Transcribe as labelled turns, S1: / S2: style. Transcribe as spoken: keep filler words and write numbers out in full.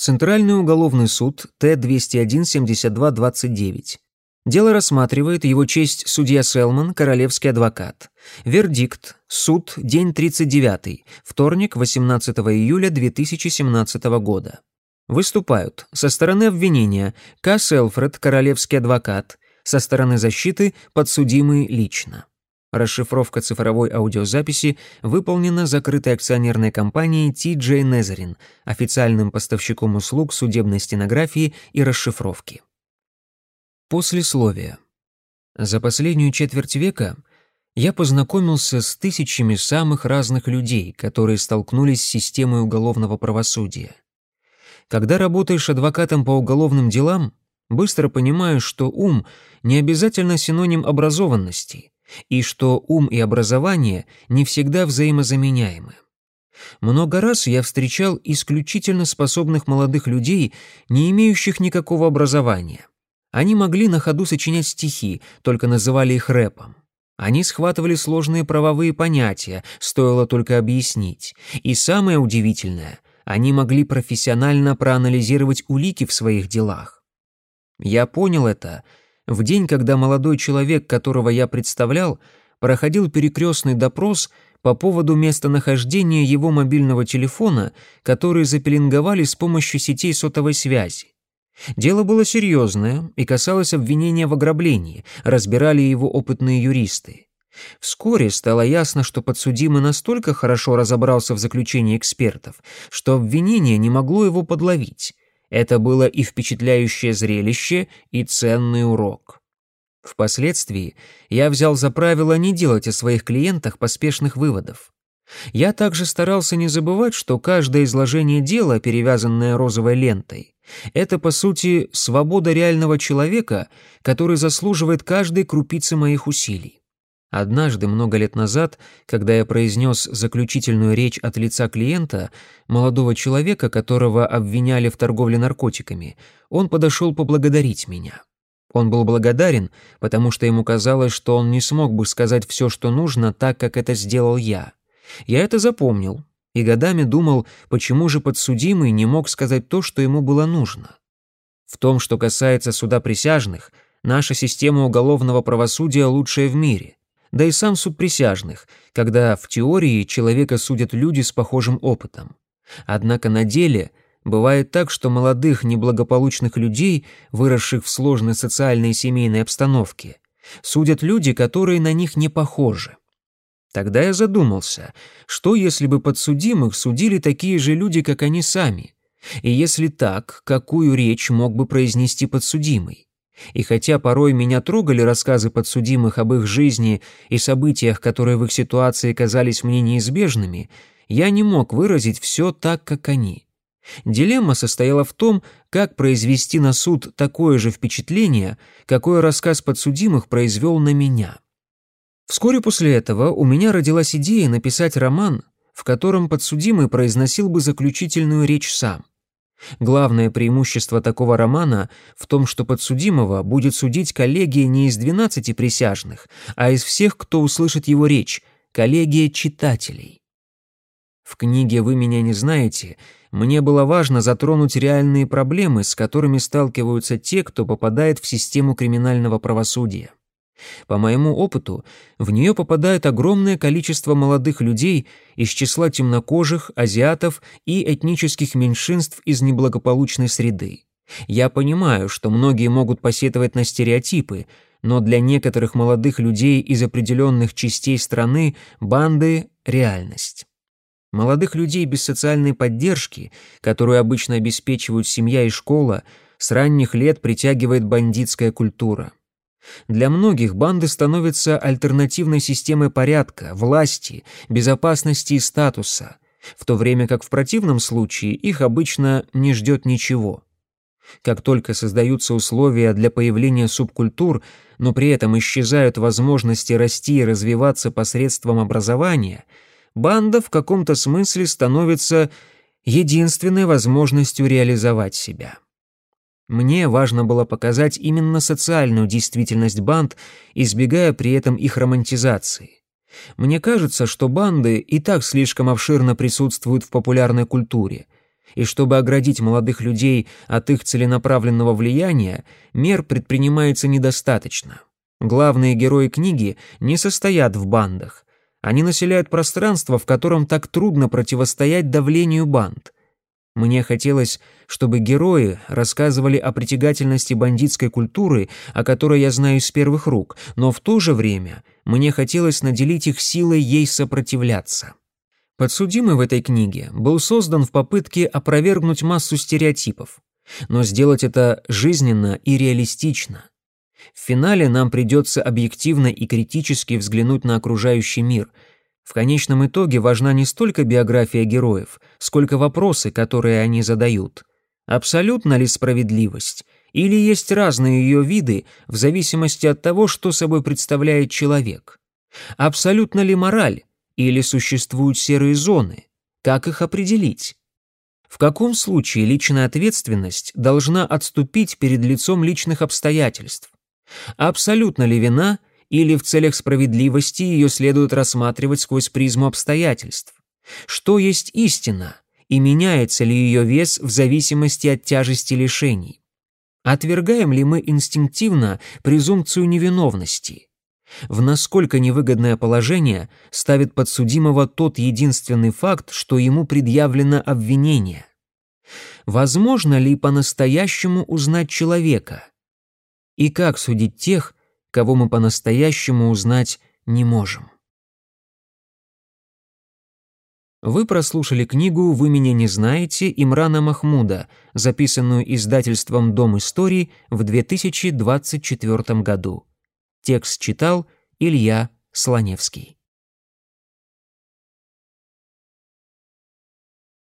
S1: Центральный уголовный суд Т двести один семьдесят два двадцать девять. Дело рассматривает его честь судья Селман, королевский адвокат. Вердикт. Суд. День тридцать девятый. Вторник, восемнадцатого июля две тысячи семнадцатого года. Выступают со стороны обвинения К. Селфред, королевский адвокат, со стороны защиты подсудимый лично. Расшифровка цифровой аудиозаписи выполнена закрытой акционерной компанией Ти Джей Незарин, официальным поставщиком услуг судебной стенографии и расшифровки. Послесловие. За последнюю четверть века я познакомился с тысячами самых разных людей, которые столкнулись с системой уголовного правосудия. Когда работаешь адвокатом по уголовным делам, быстро понимаешь, что ум не обязательно синоним образованности, и что ум и образование не всегда взаимозаменяемы. Много раз я встречал исключительно способных молодых людей, не имеющих никакого образования. Они могли на ходу сочинять стихи, только называли их рэпом. Они схватывали сложные правовые понятия, стоило только объяснить. И самое удивительное, они могли профессионально проанализировать улики в своих делах. Я понял это в день, когда молодой человек, которого я представлял, проходил перекрестный допрос по поводу местонахождения его мобильного телефона, который запеленговали с помощью сетей сотовой связи. Дело было серьезное и касалось обвинения в ограблении, разбирали его опытные юристы. Вскоре стало ясно, что подсудимый настолько хорошо разобрался в заключении экспертов, что обвинение не могло его подловить. Это было и впечатляющее зрелище, и ценный урок. Впоследствии я взял за правило не делать о своих клиентах поспешных выводов. Я также старался не забывать, что каждое изложение дела, перевязанное розовой лентой, это, по сути, свобода реального человека, который заслуживает каждой крупицы моих усилий. Однажды, много лет назад, когда я произнес заключительную речь от лица клиента, молодого человека, которого обвиняли в торговле наркотиками, он подошел поблагодарить меня. Он был благодарен, потому что ему казалось, что он не смог бы сказать все, что нужно, так, как это сделал я. Я это запомнил и годами думал, почему же подсудимый не мог сказать то, что ему было нужно. В том, что касается суда присяжных, наша система уголовного правосудия лучшая в мире. Да и сам суд присяжных, когда в теории человека судят люди с похожим опытом. Однако на деле бывает так, что молодых неблагополучных людей, выросших в сложной социальной и семейной обстановке, судят люди, которые на них не похожи. Тогда я задумался, что если бы подсудимых судили такие же люди, как они сами? И если так, какую речь мог бы произнести подсудимый? И хотя порой меня трогали рассказы подсудимых об их жизни и событиях, которые в их ситуации казались мне неизбежными, я не мог выразить все так, как они. Дилемма состояла в том, как произвести на суд такое же впечатление, какое рассказ подсудимых произвел на меня. Вскоре после этого у меня родилась идея написать роман, в котором подсудимый произносил бы заключительную речь сам. Главное преимущество такого романа в том, что подсудимого будет судить коллегия не из двенадцати присяжных, а из всех, кто услышит его речь, коллегия читателей. В книге «Вы меня не знаете» мне было важно затронуть реальные проблемы, с которыми сталкиваются те, кто попадает в систему криминального правосудия. По моему опыту, в нее попадает огромное количество молодых людей из числа темнокожих, азиатов и этнических меньшинств из неблагополучной среды. Я понимаю, что многие могут посетовать на стереотипы, но для некоторых молодых людей из определенных частей страны банды – реальность. Молодых людей без социальной поддержки, которую обычно обеспечивают семья и школа, с ранних лет притягивает бандитская культура. Для многих банды становятся альтернативной системой порядка, власти, безопасности и статуса, в то время как в противном случае их обычно не ждет ничего. Как только создаются условия для появления субкультур, но при этом исчезают возможности расти и развиваться посредством образования, банда в каком-то смысле становится единственной возможностью реализовать себя. Мне важно было показать именно социальную действительность банд, избегая при этом их романтизации. Мне кажется, что банды и так слишком обширно присутствуют в популярной культуре. И чтобы оградить молодых людей от их целенаправленного влияния, мер предпринимается недостаточно. Главные герои книги не состоят в бандах. Они населяют пространство, в котором так трудно противостоять давлению банд. Мне хотелось, чтобы герои рассказывали о притягательности бандитской культуры, о которой я знаю из первых рук, но в то же время мне хотелось наделить их силой ей сопротивляться. Подсудимый в этой книге был создан в попытке опровергнуть массу стереотипов, но сделать это жизненно и реалистично. В финале нам придется объективно и критически взглянуть на окружающий мир. В конечном итоге важна не столько биография героев, сколько вопросы, которые они задают. Абсолютна ли справедливость? Или есть разные ее виды в зависимости от того, что собой представляет человек? Абсолютна ли мораль? Или существуют серые зоны? Как их определить? В каком случае личная ответственность должна отступить перед лицом личных обстоятельств? Абсолютна ли вина, или в целях справедливости ее следует рассматривать сквозь призму обстоятельств? Что есть истина, и меняется ли ее вес в зависимости от тяжести лишений? Отвергаем ли мы инстинктивно презумпцию невиновности? В насколько невыгодное положение ставит подсудимого тот единственный факт, что ему предъявлено обвинение? Возможно ли по-настоящему узнать человека? И как судить тех, кого мы по-настоящему узнать не можем? Вы прослушали книгу «Вы меня не знаете» Имрана Махмуда, записанную издательством «Дом историй» в две тысячи двадцать четвёртом году. Текст читал Илья Слоневский.